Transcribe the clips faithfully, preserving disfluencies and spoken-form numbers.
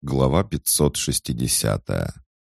Глава пятьсот шестидесятая.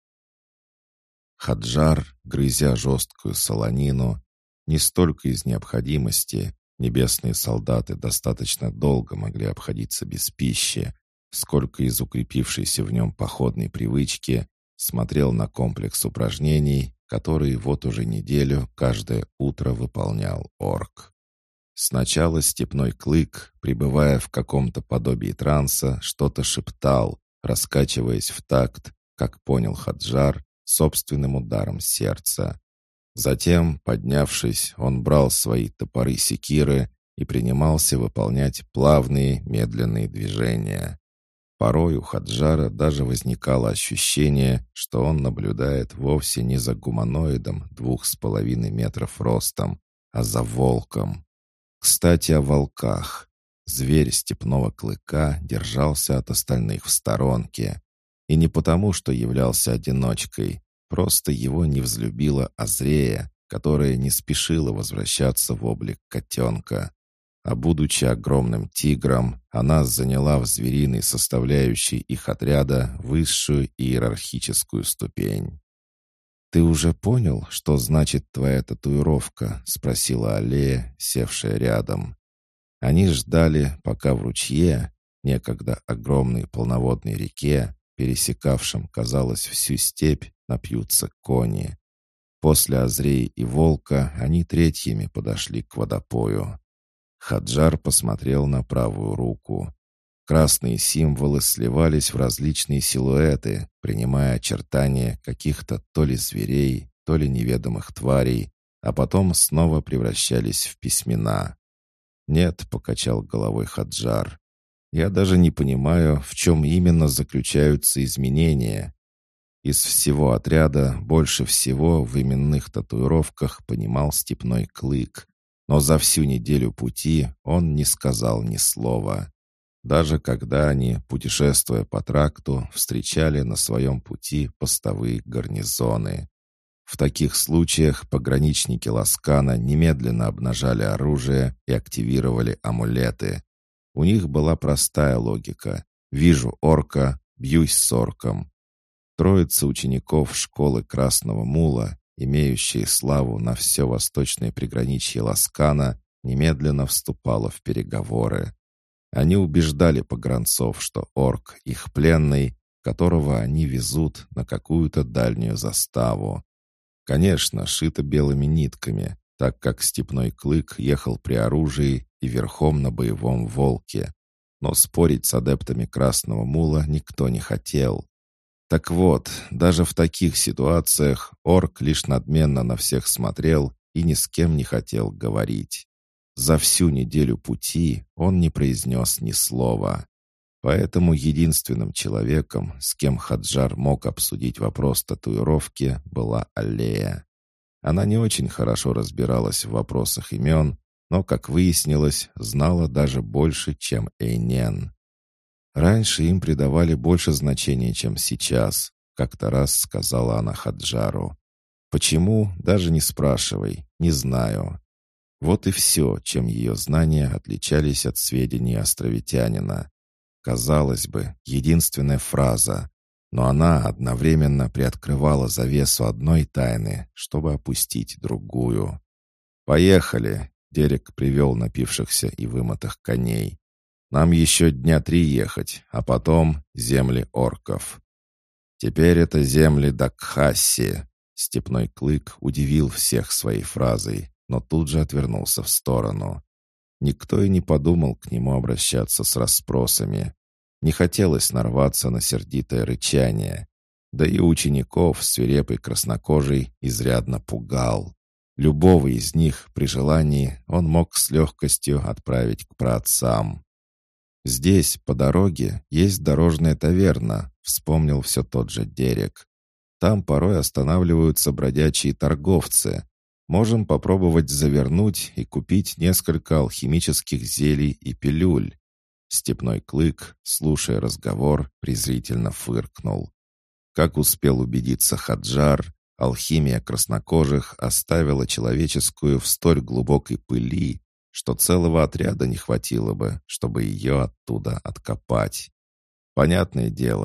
Хаджар, грызя жесткую солонину, не столько из необходимости, небесные солдаты достаточно долго могли обходиться без пищи, сколько из укрепившейся в нем походной привычки, смотрел на комплекс упражнений, которые вот уже неделю каждое утро выполнял орк. Сначала степной клык, пребывая в каком-то подобии транса, что-то шептал, раскачиваясь в такт, как понял Хаджар, собственным ударом сердца. Затем, поднявшись, он брал свои топоры-секиры и принимался выполнять плавные, медленные движения. Порой у Хаджара даже возникало ощущение, что он наблюдает вовсе не за гуманоидом двух с половиной метров ростом, а за волком. Кстати, о волках. Зверь степного клыка держался от остальных в сторонке. И не потому, что являлся одиночкой, просто его не взлюбила Азрея, которая не спешила возвращаться в облик котенка. А будучи огромным тигром, она заняла в звериной составляющей их отряда высшую иерархическую ступень. «Ты уже понял, что значит твоя татуировка?» — спросила Аллея, севшая рядом. Они ждали, пока в ручье, некогда огромной полноводной реке, пересекавшем, казалось, всю степь, напьются кони. После Азреи и Волка они третьими подошли к водопою. Хаджар посмотрел на правую руку. Красные символы сливались в различные силуэты, принимая очертания каких-то то ли зверей, то ли неведомых тварей, а потом снова превращались в письмена. «Нет», — покачал головой Хаджар, — «я даже не понимаю, в чем именно заключаются изменения». Из всего отряда больше всего в именных татуировках понимал степной клык, но за всю неделю пути он не сказал ни слова. Даже когда они, путешествуя по тракту, встречали на своем пути постовые гарнизоны. В таких случаях пограничники Ласкана немедленно обнажали оружие и активировали амулеты. У них была простая логика: вижу орка, бьюсь с орком. Троица учеников школы Красного Мула, имеющие славу на все восточное приграничье Ласкана, немедленно вступала в переговоры. Они убеждали погранцов, что орк — их пленный, которого они везут на какую-то дальнюю заставу. Конечно, шито белыми нитками, так как степной клык ехал при оружии и верхом на боевом волке. Но спорить с адептами Красного Мула никто не хотел. Так вот, даже в таких ситуациях орк лишь надменно на всех смотрел и ни с кем не хотел говорить. За всю неделю пути он не произнес ни слова. Поэтому единственным человеком, с кем Хаджар мог обсудить вопрос татуировки, была Аллея. Она не очень хорошо разбиралась в вопросах имен, но, как выяснилось, знала даже больше, чем Эйнен. «Раньше им придавали больше значения, чем сейчас», — как-то раз сказала она Хаджару. «Почему? Даже не спрашивай, не знаю». Вот и все, чем ее знания отличались от сведений островитянина. Казалось бы, единственная фраза, но она одновременно приоткрывала завесу одной тайны, чтобы опустить другую. «Поехали!» — Дерек привел напившихся и вымытых коней. «Нам еще дня три ехать, а потом земли орков». «Теперь это земли Дакхасси», — степной клык удивил всех своей фразой, но тут же отвернулся в сторону. Никто и не подумал к нему обращаться с расспросами. Не хотелось нарваться на сердитое рычание. Да и учеников свирепый краснокожий изрядно пугал. Любого из них при желании он мог с легкостью отправить к праотцам. «Здесь, по дороге, есть дорожная таверна», — вспомнил все тот же Дерек. «Там порой останавливаются бродячие торговцы. Можем попробовать завернуть и купить несколько алхимических зелий и пилюль». Степной клык, слушая разговор, презрительно фыркнул. Как успел убедиться Хаджар, алхимия краснокожих оставила человеческую в столь глубокой пыли, что целого отряда не хватило бы, чтобы ее оттуда откопать. Понятное дело,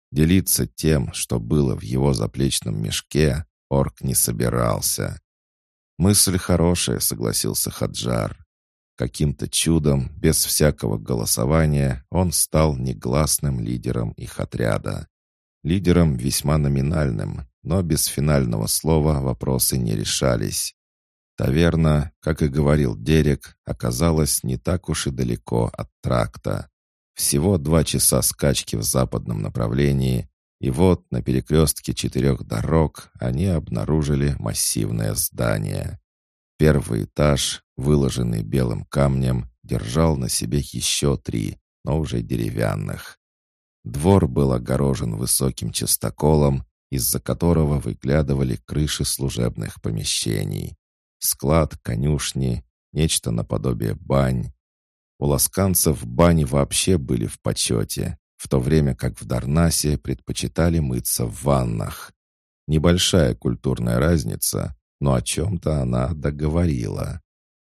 Делиться тем, что было в его заплечном мешке, орк не собирался. «Мысль хорошая», — согласился Хаджар. Каким-то чудом, без всякого голосования, он стал негласным лидером их отряда. Лидером весьма номинальным, но без финального слова вопросы не решались. Таверна, как и говорил Дерек, оказалась не так уж и далеко от тракта. Всего два часа скачки в западном направлении, и вот на перекрестке четырех дорог они обнаружили массивное здание. Первый этаж, выложенный белым камнем, держал на себе еще три, но уже деревянных. Двор был огорожен высоким частоколом, из-за которого выглядывали крыши служебных помещений. Склад, конюшни, нечто наподобие бань. У ласканцев бани вообще были в почете, в то время как в Дарнасе предпочитали мыться в ваннах. Небольшая культурная разница, но о чем-то она договорила.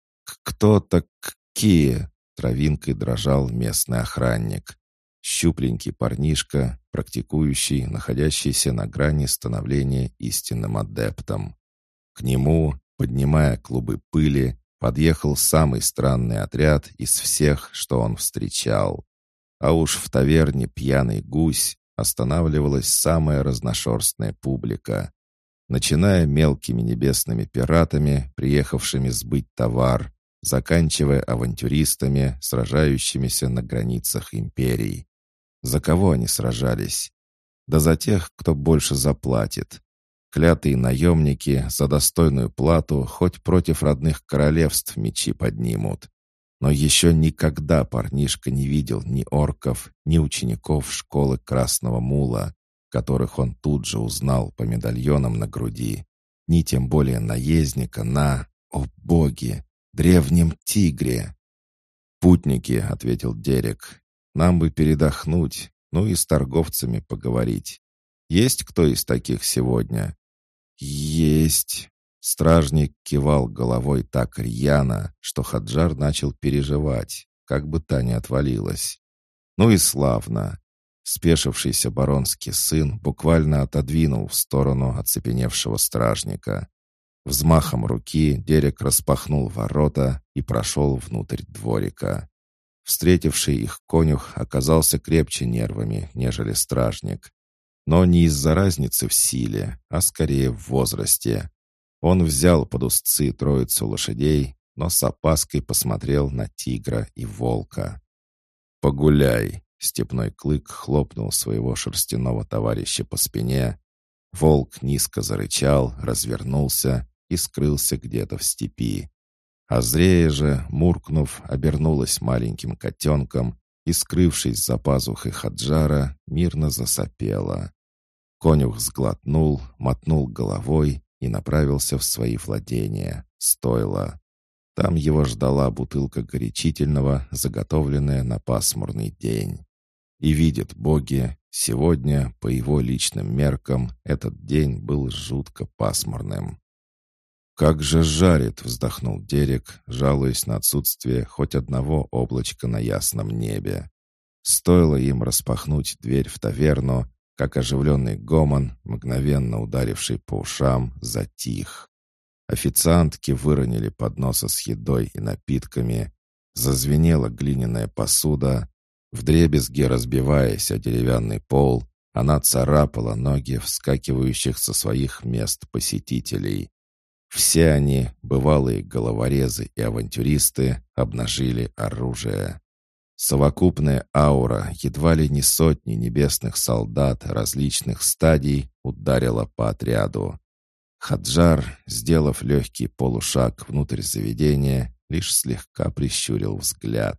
«Кто такие?» — травинкой дрожал местный охранник. Щупленький парнишка, практикующий, находящийся на грани становления истинным адептом. К нему, поднимая клубы пыли, подъехал самый странный отряд из всех, что он встречал. А уж в таверне «Пьяный гусь» останавливалась самая разношерстная публика. Начиная мелкими небесными пиратами, приехавшими сбыть товар, заканчивая авантюристами, сражающимися на границах империй. За кого они сражались? Да за тех, кто больше заплатит. Клятые наемники за достойную плату хоть против родных королевств мечи поднимут. Но еще никогда парнишка не видел ни орков, ни учеников школы Красного Мула, которых он тут же узнал по медальонам на груди, ни тем более наездника на, о боги, древнем тигре. «Путники», — ответил Дерек, — «нам бы передохнуть, ну и с торговцами поговорить. Есть кто из таких сегодня?» «Есть». Стражник кивал головой так рьяно, что Хаджар начал переживать, как бы та не отвалилась. «Ну и славно». Спешившийся баронский сын буквально отодвинул в сторону оцепеневшего стражника. Взмахом руки Дерек распахнул ворота и прошел внутрь дворика. Встретивший их конюх оказался крепче нервами, нежели стражник. Но не из-за разницы в силе, а скорее в возрасте. Он взял под узцы троицу лошадей, но с опаской посмотрел на тигра и волка. «Погуляй!» — степной клык хлопнул своего шерстяного товарища по спине. Волк низко зарычал, развернулся и скрылся где-то в степи. Азрея же, муркнув, обернулась маленьким котенком и, скрывшись за пазухой Хаджара, мирно засопела. Конюх сглотнул, мотнул головой и направился в свои владения, стойло. Там его ждала бутылка горячительного, заготовленная на пасмурный день. И видят боги, сегодня, по его личным меркам, этот день был жутко пасмурным. «Как же жарит!» — вздохнул Дерек, жалуясь на отсутствие хоть одного облачка на ясном небе. Стоило им распахнуть дверь в таверну, как оживленный гомон, мгновенно ударивший по ушам, затих. Официантки выронили подносы с едой и напитками, зазвенела глиняная посуда, вдребезги разбиваясь о деревянный пол, она царапала ноги вскакивающих со своих мест посетителей. Все они, бывалые головорезы и авантюристы, обнажили оружие. Совокупная аура едва ли не сотни небесных солдат различных стадий ударила по отряду. Хаджар, сделав легкий полушаг внутрь заведения, лишь слегка прищурил взгляд.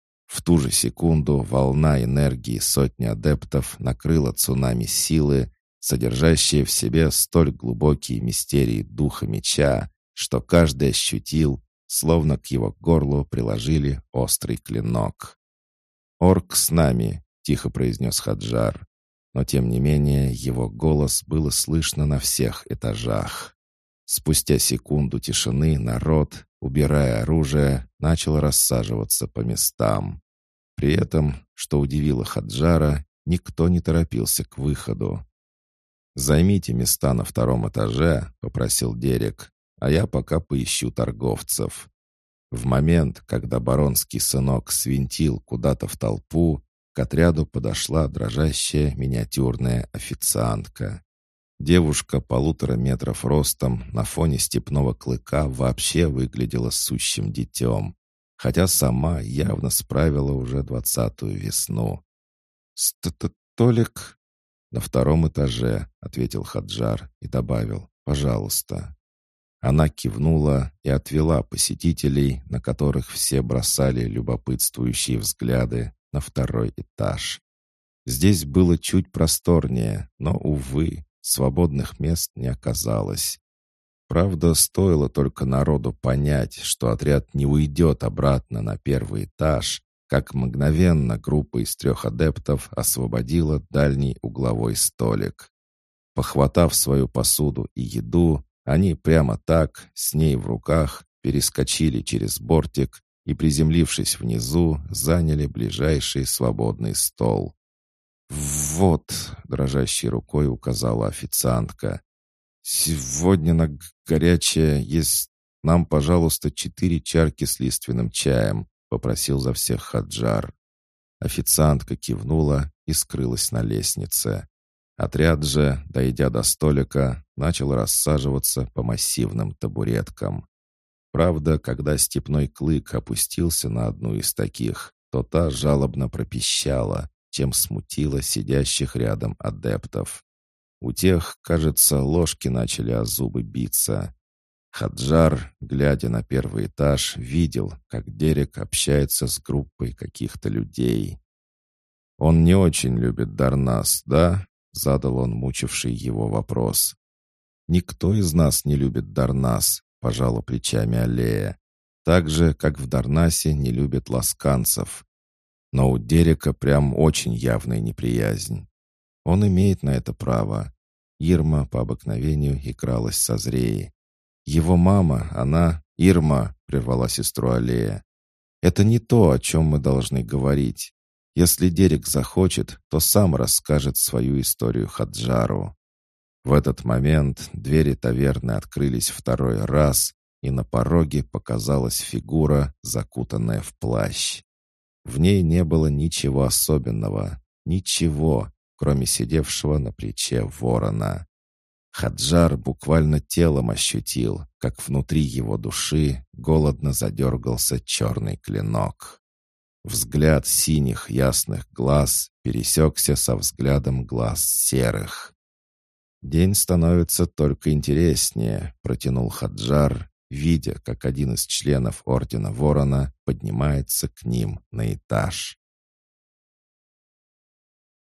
В ту же секунду волна энергии сотни адептов накрыла цунами силы, содержащие в себе столь глубокие мистерии духа меча, что каждый ощутил, словно к его горлу приложили острый клинок. «Орк с нами», — тихо произнес Хаджар, но тем не менее его голос было слышно на всех этажах. Спустя секунду тишины народ, убирая оружие, начал рассаживаться по местам. При этом, что удивило Хаджара, Никто не торопился к выходу. «Займите места на втором этаже», — попросил Дерек, «а я пока поищу торговцев». В момент, когда баронский сынок свинтил куда-то в толпу, к отряду подошла дрожащая миниатюрная официантка. Девушка полутора метров ростом на фоне степного клыка вообще выглядела сущим детем, хотя сама явно справила уже двадцатую весну. «Столик на втором этаже», — ответил Хаджар и добавил «пожалуйста». Она кивнула и отвела посетителей, на которых все бросали любопытствующие взгляды, на второй этаж. Здесь было чуть просторнее, но, увы, свободных мест не оказалось. Правда, стоило только народу понять, что отряд не уйдет обратно на первый этаж, как мгновенно группа из трех адептов освободила дальний угловой столик. Похватав свою посуду и еду, они прямо так, с ней в руках, перескочили через бортик и, приземлившись внизу, заняли ближайший свободный стол. «Вот», — дрожащей рукой указала официантка, «сегодня на горячее есть нам, пожалуйста, четыре чарки с лиственным чаем», — попросил за всех Хаджар. Официантка кивнула и скрылась на лестнице. Отряд же, дойдя до столика, начал рассаживаться по массивным табуреткам. Правда, когда степной клык опустился на одну из таких, то та жалобно пропищала, чем смутила сидящих рядом адептов. У тех, кажется, ложки начали о зубы биться. Хаджар, глядя на первый этаж, видел, как Дерек общается с группой каких-то людей. «Он не очень любит Дарнас, да?» — задал он мучивший его вопрос. «Никто из нас не любит Дарнас», — пожала плечами Аллея. «Так же, как в Дарнасе не любят ласканцев. Но у Дерека прям очень явная неприязнь. Он имеет на это право». Ирма по обыкновению игралась со Зреей. «Его мама, она...» «Ирма», — прервала сестру Аллея. «Это не то, о чем мы должны говорить. Если Дерек захочет, то сам расскажет свою историю Хаджару». В этот момент двери таверны открылись второй раз, и на пороге показалась фигура, закутанная в плащ. В ней не было ничего особенного, ничего, кроме сидевшего на плече ворона. Хаджар буквально телом ощутил, как внутри его души голодно задергался черный клинок. Взгляд синих ясных глаз пересекся со взглядом глаз серых. «День становится только интереснее», — протянул Хаджар, видя, как один из членов Ордена Ворона поднимается к ним на этаж.